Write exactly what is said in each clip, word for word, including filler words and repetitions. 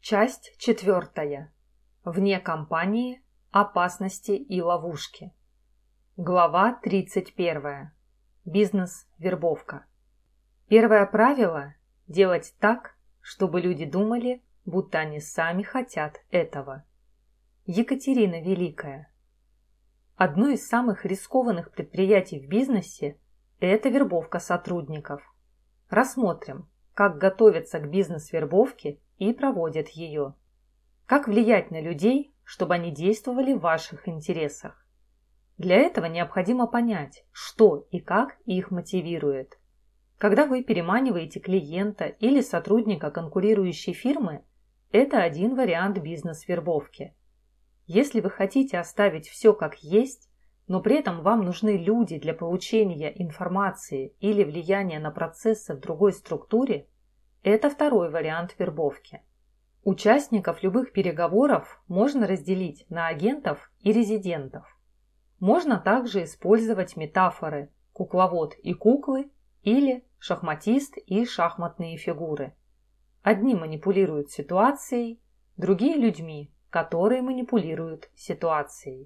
Часть четвертая. Вне компании. Опасности и ловушки. Глава тридцать первая. Бизнес-вербовка. Первое правило – делать так, чтобы люди думали, будто они сами хотят этого. Екатерина Великая. Одно из самых рискованных предприятий в бизнесе – это вербовка сотрудников. Рассмотрим, как готовятся к бизнес-вербовке и проводят ее. Как влиять на людей, чтобы они действовали в ваших интересах. Для этого необходимо понять, что и как их мотивирует. Когда вы переманиваете клиента или сотрудника конкурирующей фирмы, это один вариант бизнес-вербовки. Если вы хотите оставить все как есть, но при этом вам нужны люди для получения информации или влияния на процессы в другой структуре, это второй вариант вербовки. Участников любых переговоров можно разделить на агентов и резидентов. Можно также использовать метафоры «кукловод и куклы» или «шахматист и шахматные фигуры». Одни манипулируют ситуацией, другие – людьми, которые манипулируют ситуацией.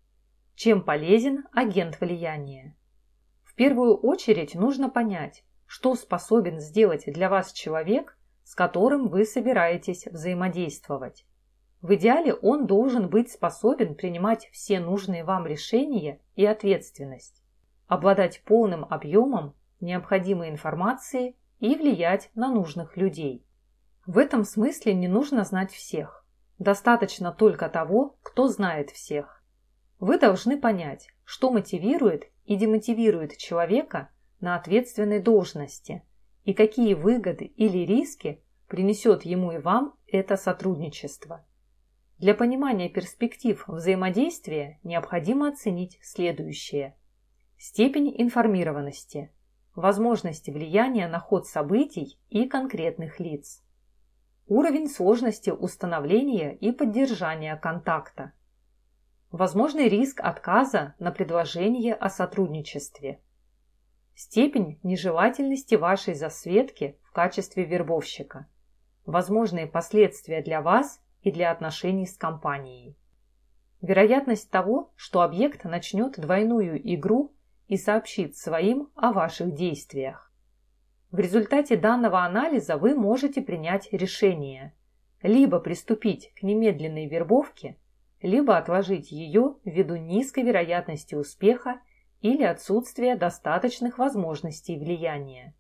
Чем полезен агент влияния? В первую очередь нужно понять, что способен сделать для вас человек, с которым вы собираетесь взаимодействовать. В идеале он должен быть способен принимать все нужные вам решения и ответственность, обладать полным объемом необходимой информации и влиять на нужных людей. В этом смысле не нужно знать всех. Достаточно только того, кто знает всех. Вы должны понять, что мотивирует и демотивирует человека на ответственной должности и какие выгоды или риски принесет ему и вам это сотрудничество. Для понимания перспектив взаимодействия необходимо оценить следующее. Степень информированности, возможности влияния на ход событий и конкретных лиц, уровень сложности установления и поддержания контакта, возможный риск отказа на предложение о сотрудничестве, степень нежелательности вашей засветки в качестве вербовщика, возможные последствия для вас и для отношений с компанией, вероятность того, что объект начнет двойную игру и сообщит своим о ваших действиях. В результате данного анализа вы можете принять решение либо приступить к немедленной вербовке, либо отложить ее ввиду низкой вероятности успеха или отсутствия достаточных возможностей влияния.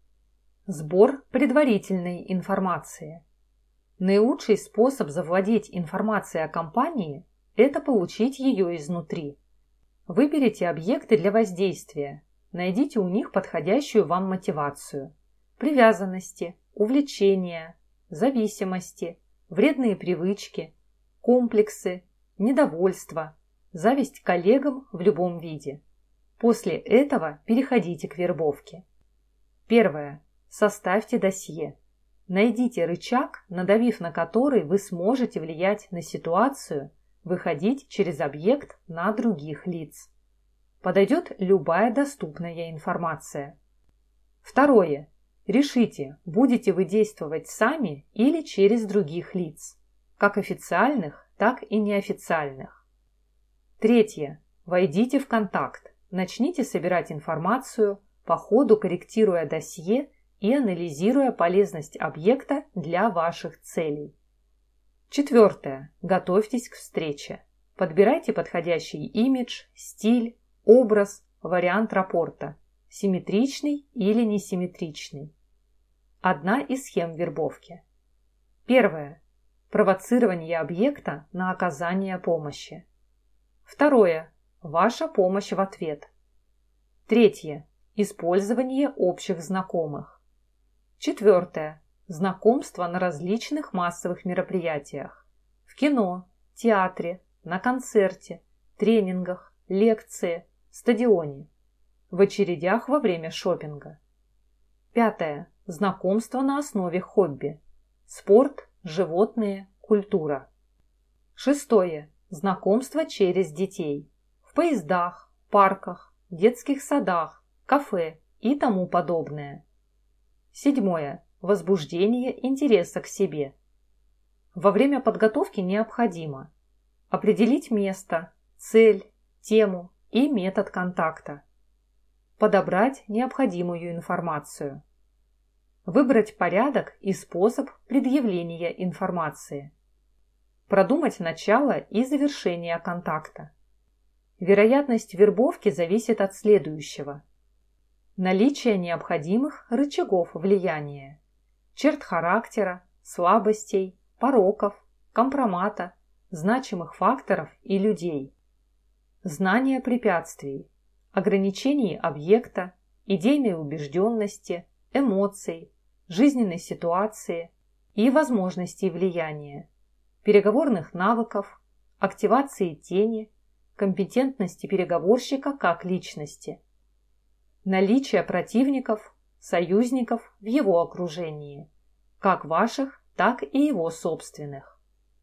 Сбор предварительной информации. Наилучший способ завладеть информацией о компании – это получить ее изнутри. Выберите объекты для воздействия, найдите у них подходящую вам мотивацию, привязанности, увлечения, зависимости, вредные привычки, комплексы, недовольство, зависть к коллегам в любом виде. После этого переходите к вербовке. Первое. Составьте досье. Найдите рычаг, надавив на который вы сможете влиять на ситуацию, выходить через объект на других лиц. Подойдет любая доступная информация. Второе. Решите, будете вы действовать сами или через других лиц, как официальных, так и неофициальных. Третье. Войдите в контакт. Начните собирать информацию, по ходу корректируя досье и анализируя полезность объекта для ваших целей. Четвертое. Готовьтесь к встрече. Подбирайте подходящий имидж, стиль, образ, вариант рапорта, симметричный или несимметричный. Одна из схем вербовки. Первое. Провоцирование объекта на оказание помощи. Второе. Ваша помощь в ответ. Третье. Использование общих знакомых. Четвертое. Знакомство на различных массовых мероприятиях. В кино, театре, на концерте, тренингах, лекции, стадионе. В очередях во время шопинга. Пятое. Знакомство на основе хобби. Спорт, животные, культура. Шестое. Знакомство через детей. В поездах, парках, детских садах, кафе и тому подобное. Седьмое. Возбуждение интереса к себе. Во время подготовки необходимо определить место, цель, тему и метод контакта, подобрать необходимую информацию, выбрать порядок и способ предъявления информации, продумать начало и завершение контакта. Вероятность вербовки зависит от следующего: наличия необходимых рычагов влияния, черт характера, слабостей, пороков, компромата, значимых факторов и людей, знания препятствий, ограничений объекта, идейной убежденности, эмоций, жизненной ситуации и возможностей влияния, переговорных навыков, активации тени, компетентности переговорщика как личности, наличие противников, союзников в его окружении, как ваших, так и его собственных.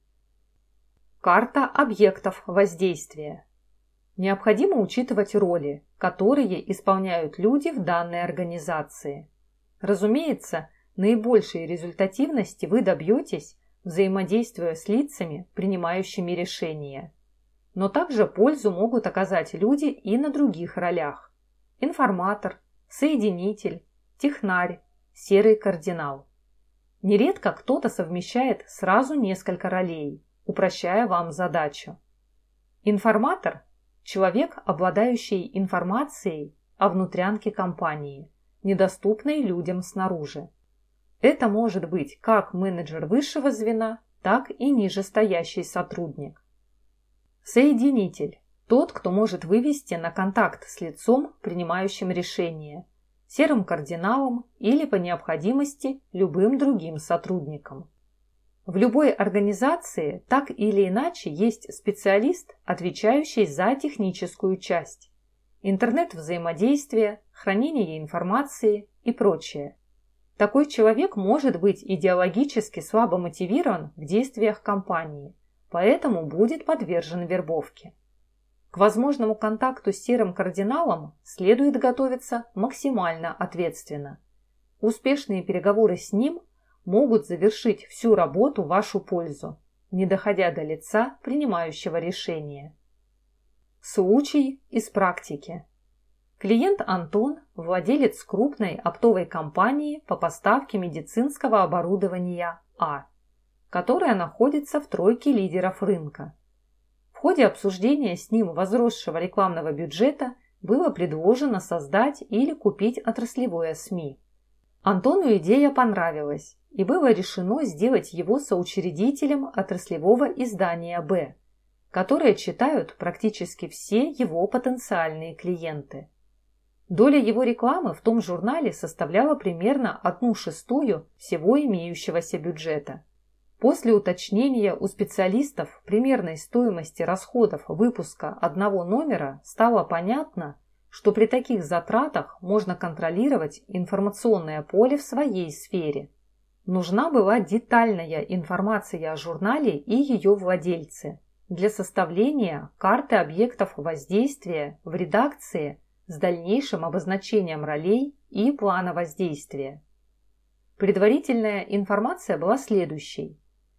Карта объектов воздействия. Необходимо учитывать роли, которые исполняют люди в данной организации. Разумеется, наибольшей результативности вы добьетесь, взаимодействуя с лицами, принимающими решения. Но также пользу могут оказать люди и на других ролях: информатор, соединитель, технарь, серый кардинал. Нередко кто-то совмещает сразу несколько ролей, упрощая вам задачу. Информатор – человек, обладающий информацией о внутрянке компании, недоступной людям снаружи. Это может быть как менеджер высшего звена, так и нижестоящий сотрудник. Соединитель – тот, кто может вывести на контакт с лицом, принимающим решение, серым кардиналом или, по необходимости, любым другим сотрудником. В любой организации так или иначе есть специалист, отвечающий за техническую часть, интернет-взаимодействие, хранение информации и прочее. Такой человек может быть идеологически слабо мотивирован в действиях компании, поэтому будет подвержен вербовке. К возможному контакту с серым кардиналом следует готовиться максимально ответственно. Успешные переговоры с ним могут завершить всю работу в вашу пользу, не доходя до лица, принимающего решение. Случай из практики. Клиент Антон – владелец крупной оптовой компании по поставке медицинского оборудования А, которая находится в тройке лидеров рынка. В ходе обсуждения с ним возросшего рекламного бюджета было предложено создать или купить отраслевое СМИ. Антону идея понравилась, и было решено сделать его соучредителем отраслевого издания «Б», которое читают практически все его потенциальные клиенты. Доля его рекламы в том журнале составляла примерно одну шестую всего имеющегося бюджета. После уточнения у специалистов примерной стоимости расходов выпуска одного номера стало понятно, что при таких затратах можно контролировать информационное поле в своей сфере. Нужна была детальная информация о журнале и ее владельце для составления карты объектов воздействия в редакции с дальнейшим обозначением ролей и плана воздействия. Предварительная информация была следующей.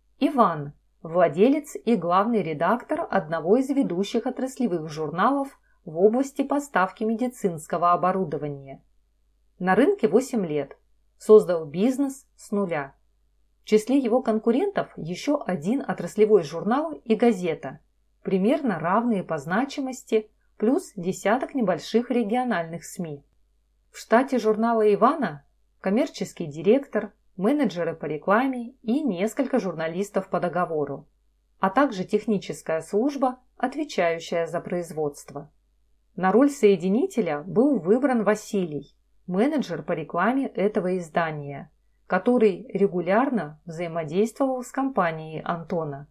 Иван – владелец и главный редактор одного из ведущих отраслевых журналов в области поставки медицинского оборудования. На рынке восемь лет. Создал бизнес с нуля. В числе его конкурентов еще один отраслевой журнал и газета, примерно равные по значимости, плюс десяток небольших региональных СМИ. В штате журнала Ивана коммерческий директор, менеджеры по рекламе и несколько журналистов по договору, а также техническая служба, отвечающая за производство. На роль соединителя был выбран Василий, менеджер по рекламе этого издания, который регулярно взаимодействовал с компанией Антона.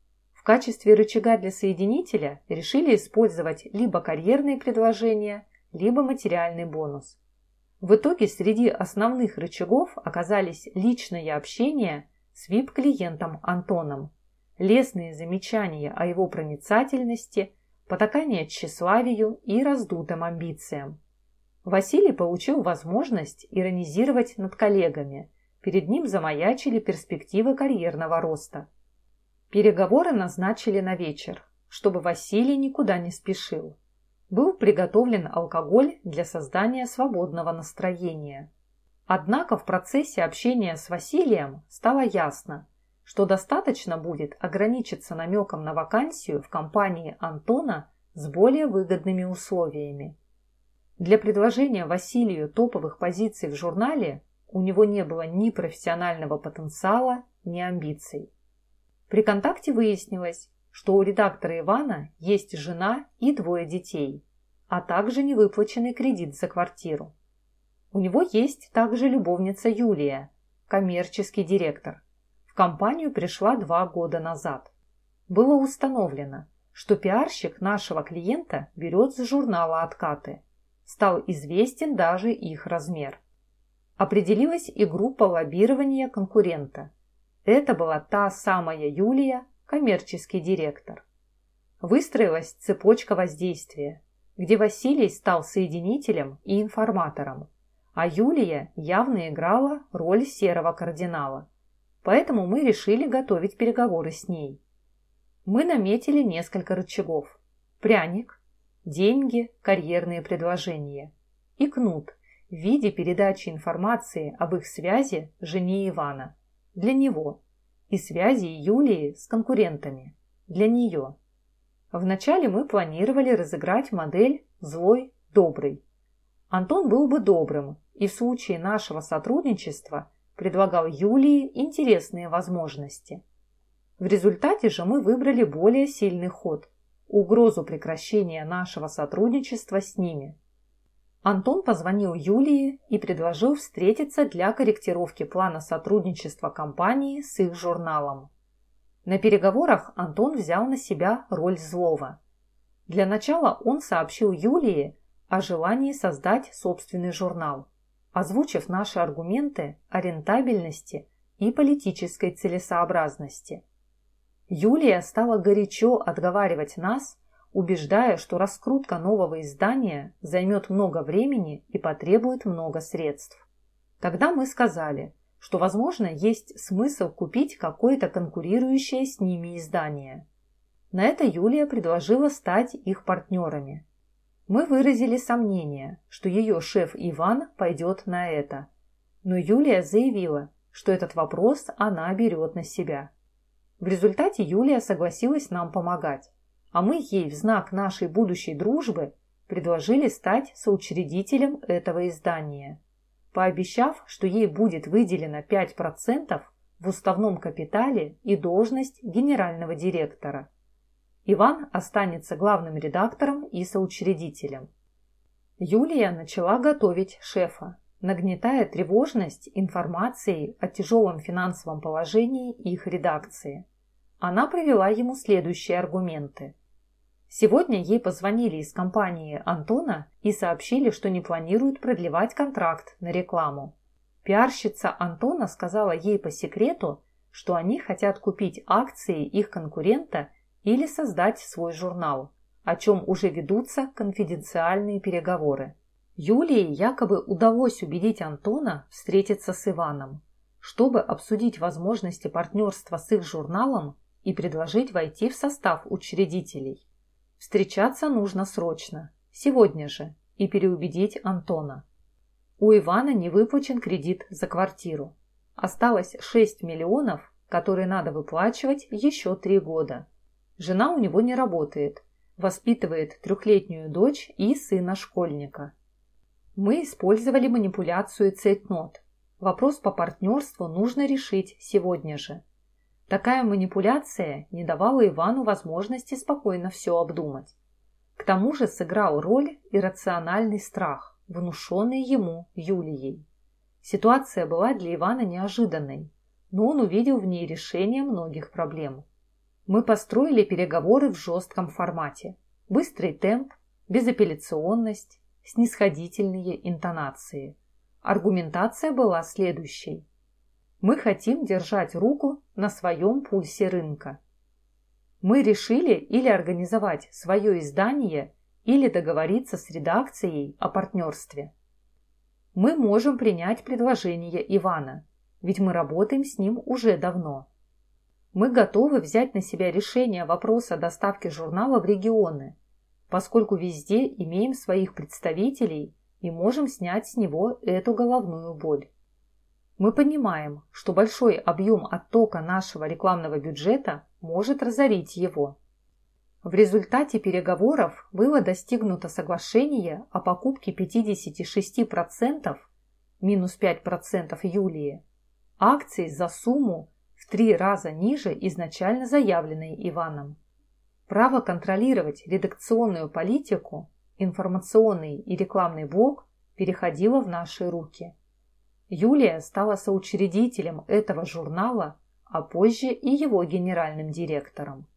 В качестве рычага для соединителя решили использовать либо карьерные предложения, либо материальный бонус. В итоге среди основных рычагов оказались личное общение с ви ай пи-клиентом Антоном, лестные замечания о его проницательности, потакание тщеславию и раздутым амбициям. Василий получил возможность иронизировать над коллегами, перед ним замаячили перспективы карьерного роста. Переговоры назначили на вечер, чтобы Василий никуда не спешил. Был приготовлен алкоголь для создания свободного настроения. Однако в процессе общения с Василием стало ясно, что достаточно будет ограничиться намеком на вакансию в компании Антона с более выгодными условиями. Для предложения Василию топовых позиций в журнале у него не было ни профессионального потенциала, ни амбиций. При контакте выяснилось, что у редактора Ивана есть жена и двое детей, а также невыплаченный кредит за квартиру. У него есть также любовница Юлия, коммерческий директор. В компанию пришла два года назад. Было установлено, что пиарщик нашего клиента берет с журнала откаты. Стал известен даже их размер. Определилась и группа лоббирования конкурента. Это была та самая Юлия, коммерческий директор. Выстроилась цепочка воздействия, где Василий стал соединителем и информатором, а Юлия явно играла роль серого кардинала. Поэтому мы решили готовить переговоры с ней. Мы наметили несколько рычагов: пряник, деньги, карьерные предложения и кнут в виде передачи информации об их связи жене Ивана для него и связи Юлии с конкурентами для нее. Вначале мы планировали разыграть модель «злой-добрый». Антон был бы добрым и в случае нашего сотрудничества предлагал Юлии интересные возможности. В результате же мы выбрали более сильный ход – угрозу прекращения нашего сотрудничества с ними. Антон позвонил Юлии и предложил встретиться для корректировки плана сотрудничества компании с их журналом. На переговорах Антон взял на себя роль злого. Для начала он сообщил Юлии о желании создать собственный журнал, озвучив наши аргументы о рентабельности и политической целесообразности. Юлия стала горячо отговаривать нас, убеждая, что раскрутка нового издания займет много времени и потребует много средств. Тогда мы сказали, что, возможно, есть смысл купить какое-то конкурирующее с ними издание. На это Юлия предложила стать их партнерами. Мы выразили сомнение, что ее шеф Иван пойдет на это, но Юлия заявила, что этот вопрос она берет на себя. В результате Юлия согласилась нам помогать, а мы ей в знак нашей будущей дружбы предложили стать соучредителем этого издания, пообещав, что ей будет выделено пять процентов в уставном капитале и должность генерального директора. Иван останется главным редактором и соучредителем. Юлия начала готовить шефа, нагнетая тревожность информацией о тяжелом финансовом положении их редакции. Она привела ему следующие аргументы. Сегодня ей позвонили из компании Антона и сообщили, что не планируют продлевать контракт на рекламу. Пиарщица Антона сказала ей по секрету, что они хотят купить акции их конкурента или создать свой журнал, о чем уже ведутся конфиденциальные переговоры. Юлии якобы удалось убедить Антона встретиться с Иваном, чтобы обсудить возможности партнерства с их журналом и предложить войти в состав учредителей. Встречаться нужно срочно, сегодня же, и переубедить Антона. У Ивана не выплачен кредит за квартиру. Осталось шесть миллионов, которые надо выплачивать еще три года. Жена у него не работает, воспитывает трехлетнюю дочь и сына-школьника. Мы использовали манипуляцию цейтнот. Вопрос по партнерству нужно решить сегодня же. Такая манипуляция не давала Ивану возможности спокойно все обдумать. К тому же сыграл роль иррациональный страх, внушенный ему Юлией. Ситуация была для Ивана неожиданной, но он увидел в ней решение многих проблем. Мы построили переговоры в жестком формате. Быстрый темп, безапелляционность, снисходительные интонации. Аргументация была следующей. Мы хотим держать руку на своем пульсе рынка. Мы решили или организовать свое издание, или договориться с редакцией о партнерстве. Мы можем принять предложение Ивана, ведь мы работаем с ним уже давно. Мы готовы взять на себя решение вопроса доставки журнала в регионы, поскольку везде имеем своих представителей и можем снять с него эту головную боль. Мы понимаем, что большой объем оттока нашего рекламного бюджета может разорить его. В результате переговоров было достигнуто соглашение о покупке пятьдесят шесть процентов, минус пять процентов Юлии, акций за сумму в три раза ниже изначально заявленной Иваном. Право контролировать редакционную политику, информационный и рекламный блок переходило в наши руки. Юлия стала соучредителем этого журнала, а позже и его генеральным директором.